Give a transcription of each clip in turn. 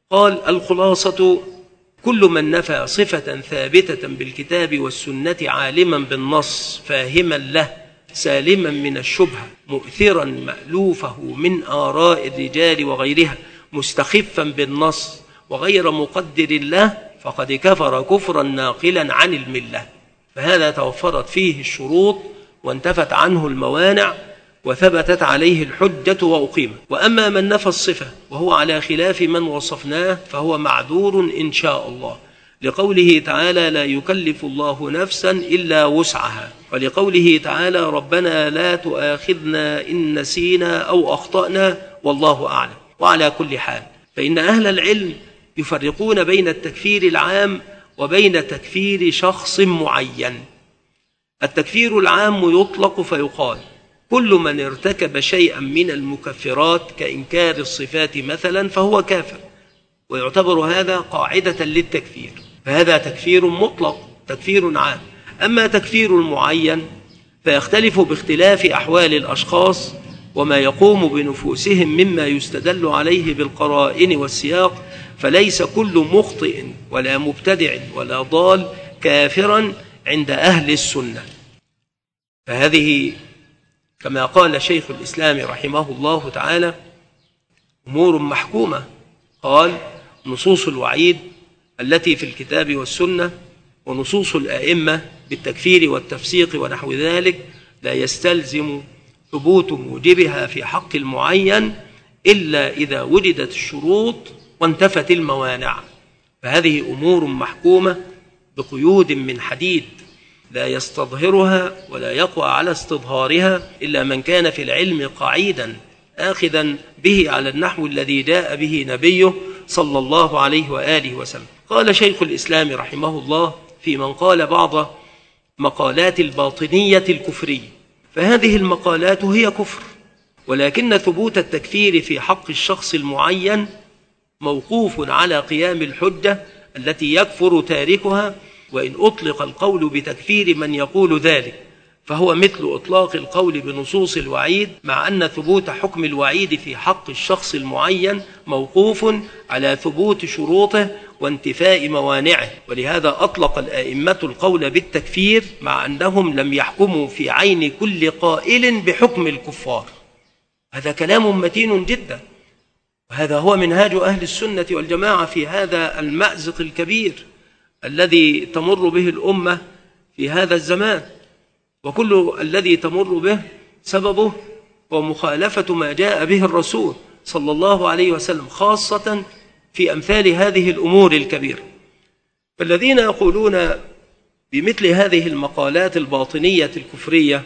قال: الخلاصة: كل من نفى صفة ثابتة بالكتاب والسنة عالما بالنص فاهما له سالما من الشبهة مؤثرا مألوفه من آراء الرجال وغيرها مستخفا بالنص وغير مقدر له فقد كفر كفرا ناقلا عن الملة. فهذا توفرت فيه الشروط وانتفت عنه الموانع وثبتت عليه الحجة وأقيمت. وأما من نفى الصفة وهو على خلاف من وصفناه فهو معذور إن شاء الله، لقوله تعالى: لا يكلف الله نفسا إلا وسعها، ولقوله تعالى: ربنا لا تؤاخذنا إن نسينا أو أخطأنا والله أعلم. وعلى كل حال فإن أهل العلم يفرقون بين التكفير العام وبين تكفير شخص معين. التكفير العام يطلق فيقال: كل من ارتكب شيئا من المكفرات كإنكار الصفات مثلا فهو كافر، ويعتبر هذا قاعدة للتكفير، فهذا تكفير مطلق، تكفير عام. أما تكفير المعين فيختلف باختلاف أحوال الأشخاص وما يقوم بنفوسهم مما يستدل عليه بالقرائن والسياق، فليس كل مخطئ ولا مبتدع ولا ضال كافرا عند أهل السنة. فهذه كما قال شيخ الإسلام رحمه الله تعالى أمور محكومة. قال: نصوص الوعيد التي في الكتاب والسنة ونصوص الآئمة بالتكفير والتفسيق ونحو ذلك لا يستلزم ثبوت موجبها في حق المعين إلا إذا وجدت الشروط وانتفت الموانع. فهذه أمور محكومة بقيود من حديد لا يستظهرها ولا يقوى على استظهارها إلا من كان في العلم قعيدا آخذا به على النحو الذي جاء به نبيه صلى الله عليه وآله وسلم. قال شيخ الإسلام رحمه الله في من قال بعض مقالات الباطنية الكفرية: فهذه المقالات هي كفر، ولكن ثبوت التكفير في حق الشخص المعين موقوف على قيام الحجة التي يكفر تاركها، وإن أطلق القول بتكفير من يقول ذلك فهو مثل إطلاق القول بنصوص الوعيد، مع أن ثبوت حكم الوعيد في حق الشخص المعين موقوف على ثبوت شروطه وانتفاء موانعه. ولهذا أطلق الآئمة القول بالتكفير مع أنهم لم يحكموا في عين كل قائل بحكم الكفار. هذا كلام متين جدا، وهذا هو منهاج أهل السنة والجماعة في هذا المأزق الكبير الذي تمر به الأمة في هذا الزمان، وكل الذي تمر به سببه ومخالفة ما جاء به الرسول صلى الله عليه وسلم، خاصة في أمثال هذه الأمور الكبيرة. فالذين يقولون بمثل هذه المقالات الباطنية الكفرية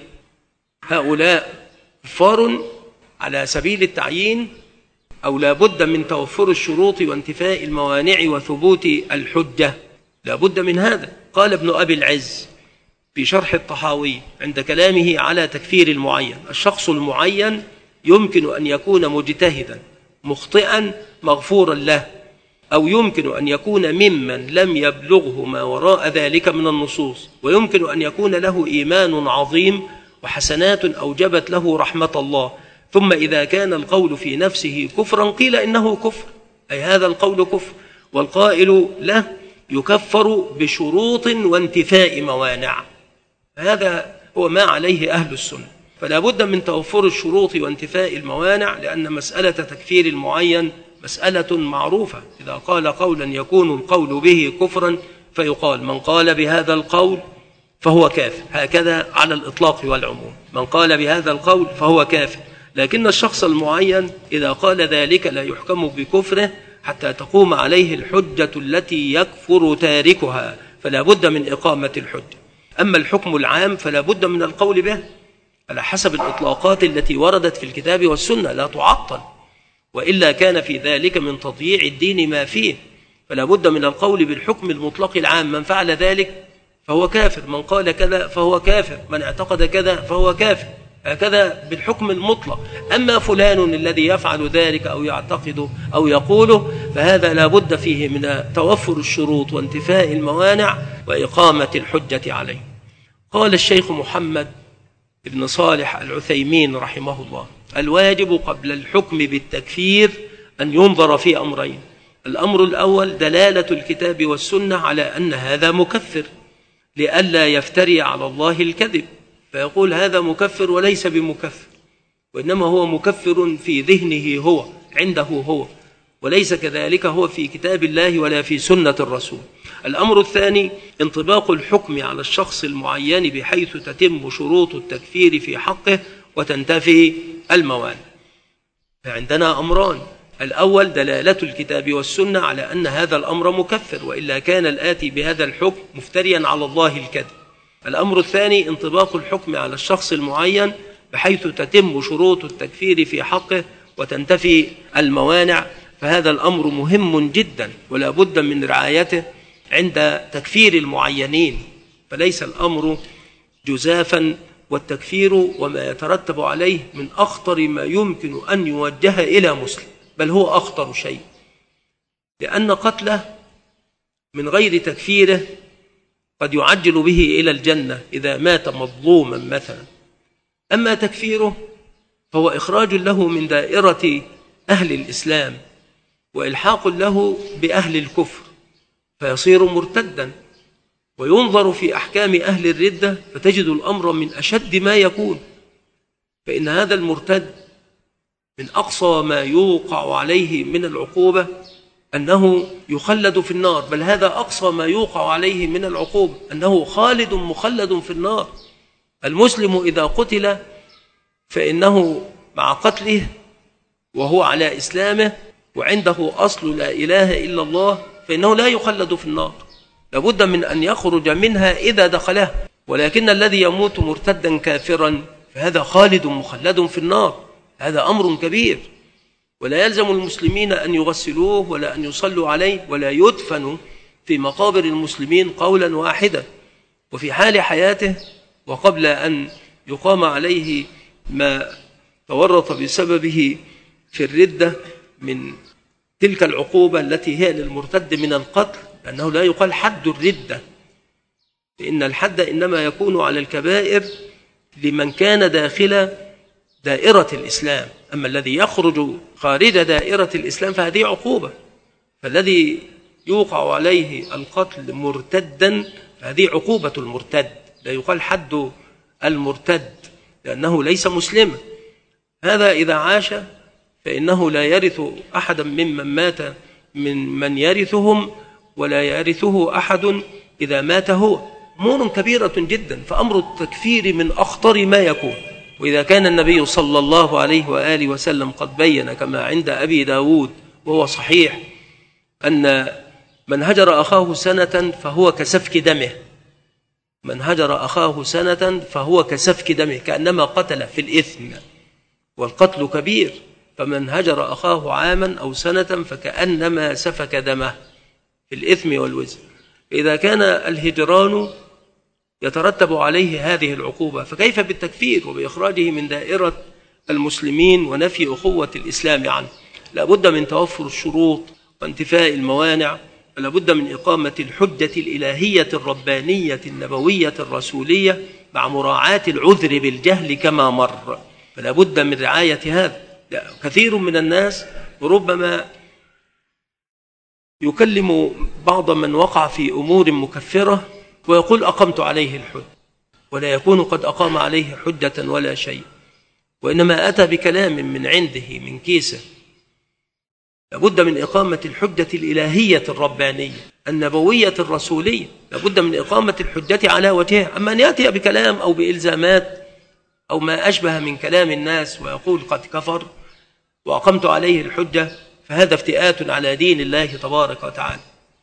هؤلاء كفار على سبيل التعيين، أو لا بد من توفر الشروط وانتفاء الموانع وثبوت الحجة، لا بد من هذا. قال ابن أبي العز في شرح الطحاوي عند كلامه على تكفير المعين: الشخص المعين يمكن أن يكون مجتهدا مخطئا مغفورا له، أو يمكن أن يكون ممن لم يبلغه ما وراء ذلك من النصوص، ويمكن أن يكون له إيمان عظيم وحسنات أوجبت له رحمة الله، ثم إذا كان القول في نفسه كفرا قيل إنه كفر، أي هذا القول كفر، والقائل له يكفر بشروط وانتفاء موانع. هذا هو ما عليه أهل السنة. فلا بد من توفر الشروط وانتفاء الموانع، لأن مسألة تكفير المعين مسألة معروفة. إذا قال قولا يكون القول به كفرا فيقال: من قال بهذا القول فهو كافر، هكذا على الإطلاق والعموم، من قال بهذا القول فهو كافر. لكن الشخص المعين إذا قال ذلك لا يحكم بكفره حتى تقوم عليه الحجة التي يكفر تاركها، فلا بد من إقامة الحجة. أما الحكم العام فلا بد من القول به على حسب الإطلاقات التي وردت في الكتاب والسنة، لا تعطل، وإلا كان في ذلك من تضييع الدين ما فيه. فلا بد من القول بالحكم المطلق العام: من فعل ذلك فهو كافر، من قال كذا فهو كافر، من اعتقد كذا فهو كافر، هكذا بالحكم المطلق. أما فلان الذي يفعل ذلك أو يعتقد أو يقوله فهذا لا بد فيه من توفر الشروط وانتفاء الموانع وإقامة الحجة عليه. قال الشيخ محمد بن صالح العثيمين رحمه الله: الواجب قبل الحكم بالتكفير أن ينظر في أمرين: الأمر الأول دلالة الكتاب والسنة على أن هذا مكفر لئلا يفتري على الله الكذب فيقول هذا مكفر وليس بمكفر، وإنما هو مكفر في ذهنه هو عنده هو، وليس كذلك هو في كتاب الله ولا في سنة الرسول. الأمر الثاني انطباق الحكم على الشخص المعين بحيث تتم شروط التكفير في حقه وتنتفي الموانع. فعندنا أمران: الأول دلالة الكتاب والسنة على أن هذا الأمر مكفر، وإلا كان الآتي بهذا الحكم مفتريا على الله الكذب. الأمر الثاني انطباق الحكم على الشخص المعين بحيث تتم شروط التكفير في حقه وتنتفي الموانع، فهذا الأمر مهم جدا ولا بد من رعايته عند تكفير المعينين، فليس الأمر جزافا، والتكفير وما يترتب عليه من أخطر ما يمكن أن يوجه إلى مسلم، بل هو أخطر شيء، لأن قتله من غير تكفيره قد يعجل به إلى الجنة إذا مات مظلوما مثلا، أما تكفيره فهو إخراج له من دائرة أهل الإسلام وإلحاق له بأهل الكفر فيصير مرتدا، وينظر في أحكام أهل الردة فتجد الأمر من أشد ما يكون، فإن هذا المرتد من أقصى ما يوقع عليه من العقوبة أنه يخلد في النار، بل هذا أقصى ما يوقع عليه من العقوبة أنه خالد مخلد في النار. المسلم إذا قتل فإنه مع قتله وهو على إسلامه وعنده أصل لا إله إلا الله فإنه لا يخلد في النار، لابد من أن يخرج منها إذا دخلها، ولكن الذي يموت مرتدا كافرا فهذا خالد مخلد في النار، هذا أمر كبير، ولا يلزم المسلمين أن يغسلوه ولا أن يصلوا عليه ولا يدفنوا في مقابر المسلمين قولا واحدا، وفي حال حياته وقبل أن يقام عليه ما تورط بسببه في الردة من تلك العقوبة التي هي للمرتد من القتل، لأنه لا يقال حد الردة، لأن الحد إنما يكون على الكبائر لمن كان داخل دائرة الإسلام، أما الذي يخرج خارج دائرة الإسلام فهذه عقوبة، فالذي يوقع عليه القتل مرتدا فهذه عقوبة المرتد، لا يقال حد المرتد لأنه ليس مسلما. هذا إذا عاش فإنه لا يرث أحدا ممن مات من يرثهم، ولا يرثه أحد إذا مات هو. أمور كبيرة جدا، فأمر التكفير من أخطر ما يكون. وإذا كان النبي صلى الله عليه وآله وسلم قد بين كما عند أبي داود وهو صحيح أن من هجر أخاه سنة فهو كسفك دمه، من هجر أخاه سنة فهو كسفك دمه، كأنما قتل في الإثم، والقتل كبير، فمن هجر أخاه عاما أو سنة فكأنما سفك دمه في الإثم والوزر. إذا كان الهجران يترتب عليه هذه العقوبة فكيف بالتكفير وبإخراجه من دائرة المسلمين ونفي أخوة الإسلام عنه؟ لا بد من توفر الشروط وانتفاء الموانع، ولا بد من إقامة الحجة الإلهية الربانية النبوية الرسولية مع مراعاة العذر بالجهل كما مر، فلا بد من رعاية هذا. كثير من الناس ربما يكلم بعض من وقع في أمور مكفرة ويقول أقمت عليه الحج، ولا يكون قد أقام عليه حجة ولا شيء، وإنما أتى بكلام من عنده من كيسه. لابد من إقامة الحجة الإلهية الربانية النبوية الرسولية، لابد من إقامة الحجة على وجهها. أما أن يأتي بكلام أو بإلزامات أو ما أشبه من كلام الناس ويقول قد كفر وأقمت عليه الحجة، فهذا افتئات على دين الله تبارك وتعالى.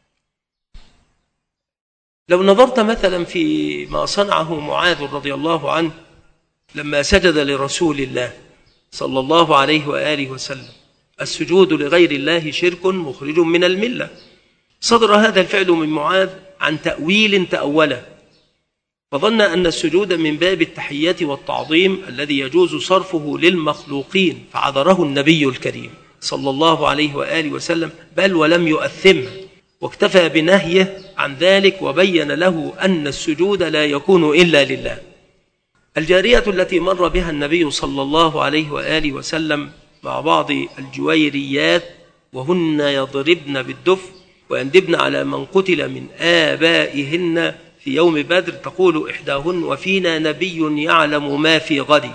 لو نظرت مثلا في ما صنعه معاذ رضي الله عنه لما سجد لرسول الله صلى الله عليه وآله وسلم، السجود لغير الله شرك مخرج من الملة. صدر هذا الفعل من معاذ عن تأويل تأوله، فظن أن السجود من باب التحية والتعظيم الذي يجوز صرفه للمخلوقين، فعذره النبي الكريم صلى الله عليه وآله وسلم، بل ولم يؤثمه، واكتفى بنهيه عن ذلك وبين له أن السجود لا يكون إلا لله. الجارية التي مر بها النبي صلى الله عليه وآله وسلم مع بعض الجويريات وهن يضربن بالدف ويندبن على من قتل من آبائهن في يوم بدر، تقول إحداهن: وفينا نبي يعلم ما في غد.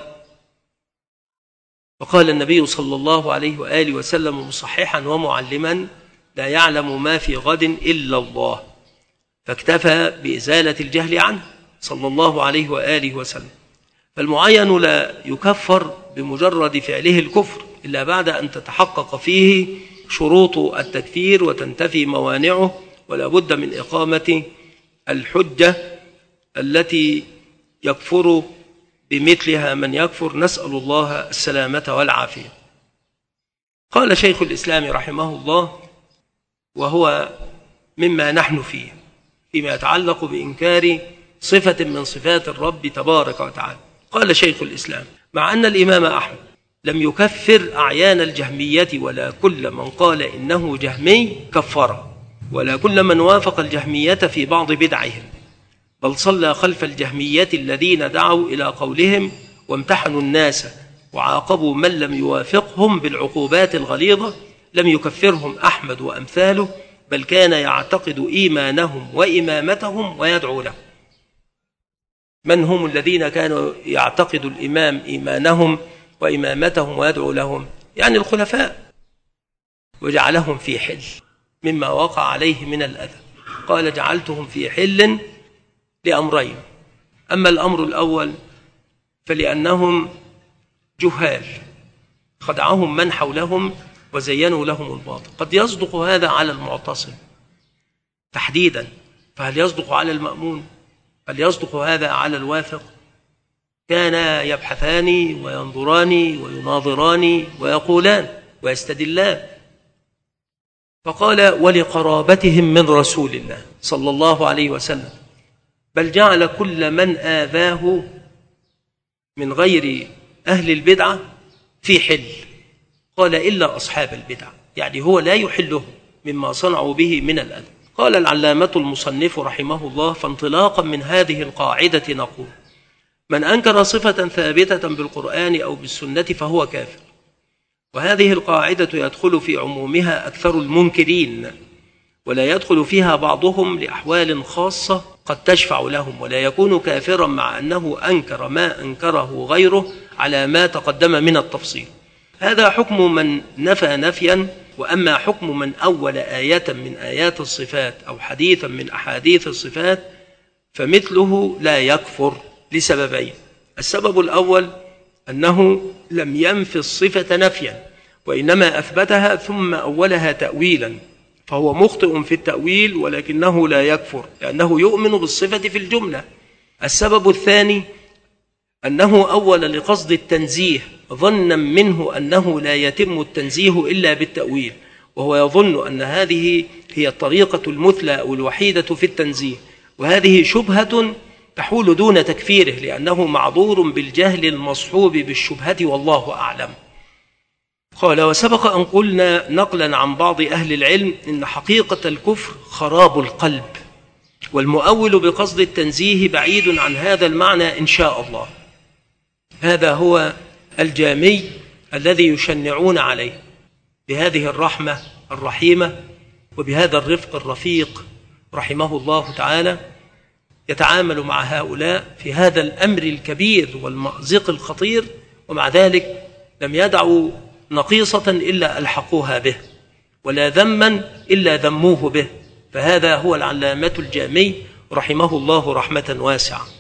وقال النبي صلى الله عليه وآله وسلم مصححا ومعلما: لا يعلم ما في غد إلا الله. فاكتفى بإزالة الجهل عنه صلى الله عليه وآله وسلم. فالمعين لا يكفر بمجرد فعله الكفر إلا بعد أن تتحقق فيه شروط التكفير وتنتفي موانعه، ولا بد من إقامة الحجة التي يكفر بمثلها من يكفر، نسأل الله السلامة والعافية. قال شيخ الإسلام رحمه الله، وهو مما نحن فيه فيما يتعلق بإنكار صفة من صفات الرب تبارك وتعالى، قال شيخ الإسلام: مع أن الإمام أحمد لم يكفر أعيان الجهمية، ولا كل من قال إنه جهمي كفره، ولا كل من وافق الجهمية في بعض بدعهم، بل صلى خلف الجهمية الذين دعوا إلى قولهم وامتحنوا الناس وعاقبوا من لم يوافقهم بالعقوبات الغليظة، لم يكفرهم أحمد وأمثاله، بل كان يعتقد إيمانهم وإمامتهم ويدعو لهم. من هم الذين كانوا يعتقد الإمام إيمانهم وإمامتهم ويدعو لهم؟ يعني الخلفاء، وجعلهم في حل مما وقع عليه من الأذى. قال: جعلتهم في حل لأمرين: أما الأمر الأول فلأنهم جهال خدعهم من حولهم وزينوا لهم الباطل. قد يصدق هذا على المعتصم تحديدا، فهل يصدق على المأمون؟ هل يصدق هذا على الواثق؟ كان يبحثان وينظران ويناظران ويقولان ويستدلان. فقال: ولقرابتهم من رسول الله صلى الله عليه وسلم، بل جعل كل من آذاه من غير أهل البدعة في حل. قال: إلا أصحاب البدع، يعني هو لا يحله مما صنعوا به من الأذى. قال العلامة المصنف رحمه الله: فانطلاقا من هذه القاعدة نقول: من أنكر صفة ثابتة بالقرآن أو بالسنة فهو كافر. وهذه القاعدة يدخل في عمومها أكثر المنكرين، ولا يدخل فيها بعضهم لأحوال خاصة قد تشفع لهم، ولا يكون كافرا مع أنه أنكر ما أنكره غيره على ما تقدم من التفصيل. هذا حكم من نفى نفيا. وأما حكم من أول آية من آيات الصفات أو حديثا من أحاديث الصفات فمثله لا يكفر لسببين: السبب الأول أنه لم ينفي الصفة نفيا، وإنما أثبتها ثم أولها تأويلا، فهو مخطئ في التأويل ولكنه لا يكفر لأنه يؤمن بالصفة في الجملة. السبب الثاني أنه أول لقصد التنزيه، ظنا منه أنه لا يتم التنزيه إلا بالتأويل، وهو يظن أن هذه هي الطريقة المثلى أو الوحيدة في التنزيه، وهذه شبهة تحول دون تكفيره لأنه معذور بالجهل المصحوب بالشبهة والله أعلم. قال: وسبق أن قلنا نقلا عن بعض أهل العلم إن حقيقة الكفر خراب القلب، والمؤول بقصد التنزيه بعيد عن هذا المعنى إن شاء الله. هذا هو الجامي الذي يشنعون عليه بهذه الرحمة الرحيمة وبهذا الرفق الرفيق رحمه الله تعالى، يتعامل مع هؤلاء في هذا الأمر الكبير والمأزق الخطير، ومع ذلك لم يدعوا نقيصة إلا ألحقوها به، ولا ذما إلا ذموه به. فهذا هو العلامة الجامي رحمه الله رحمة واسعة.